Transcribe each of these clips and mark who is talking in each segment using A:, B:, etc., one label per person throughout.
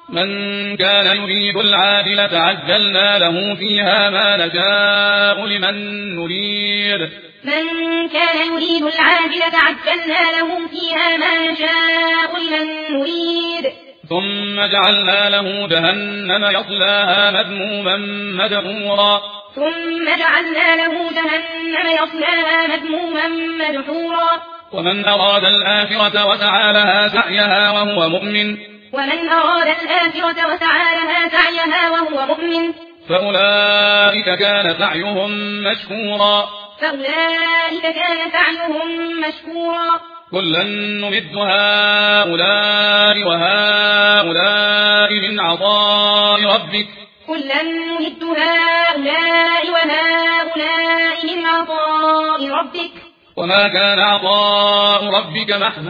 A: من كان يريد العاجلة عجلنا له فيها ما نشاء لمن نريد
B: من كان يريد العاجلة عجلنا له فيها ما نشاء لمن نريد
A: ثم جعلنا له جهنم يصلاها مذموما مدحورا ومن أراد الآخرة وسعى لها سعيها وهو مؤمن فأولئك كان سعيهم مشكورا كلا نمد هؤلاء وهؤلاء من عطاء ربك وما كان عطاء ربك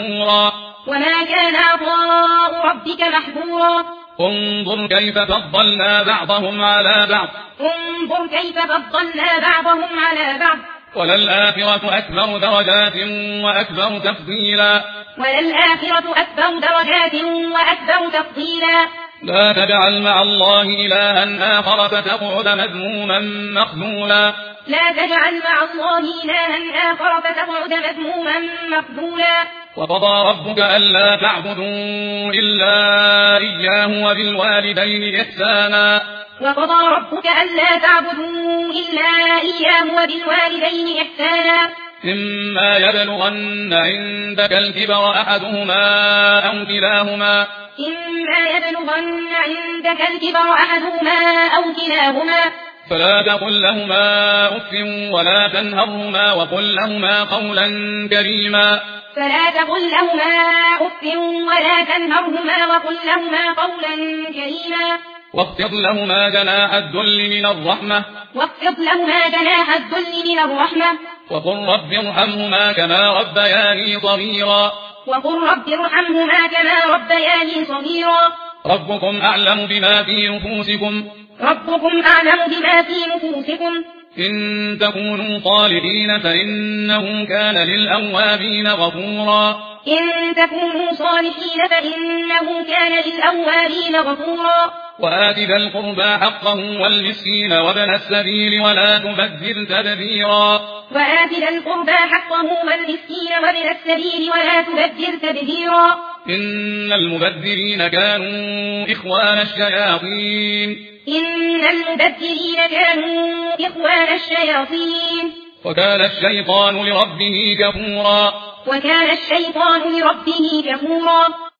A: محظورا انظر كيف فضلنا بعضهم على بعض وللآخرة أكبر درجات وأكبر تفضيلا لا تجعل مع الله إلها آخر فتقعد مذموما مخذولا وقضى ربك ألا تعبدوا إلا إياه وبالوالدين إحسانا إما يبلغن عندك الكبر أحدهما أو كلاهما فلا تقل لهما أف ولا تنهرهما وقل لهما قولا كريما واخفض لهما جناح الذل من الرحمة وقل رب ارحمهما كما ربياني صغيرا ربكم أعلم بما في نفوسكم إن تكونوا صالحين فإنه كان للأوابين غفورا وآت ذا القربى حقه والمسكين وابن السبيل ولا تبذر تبذيرا إن المبذرين كانوا إخوان الشياطين وكان الشيطان لربه كفورا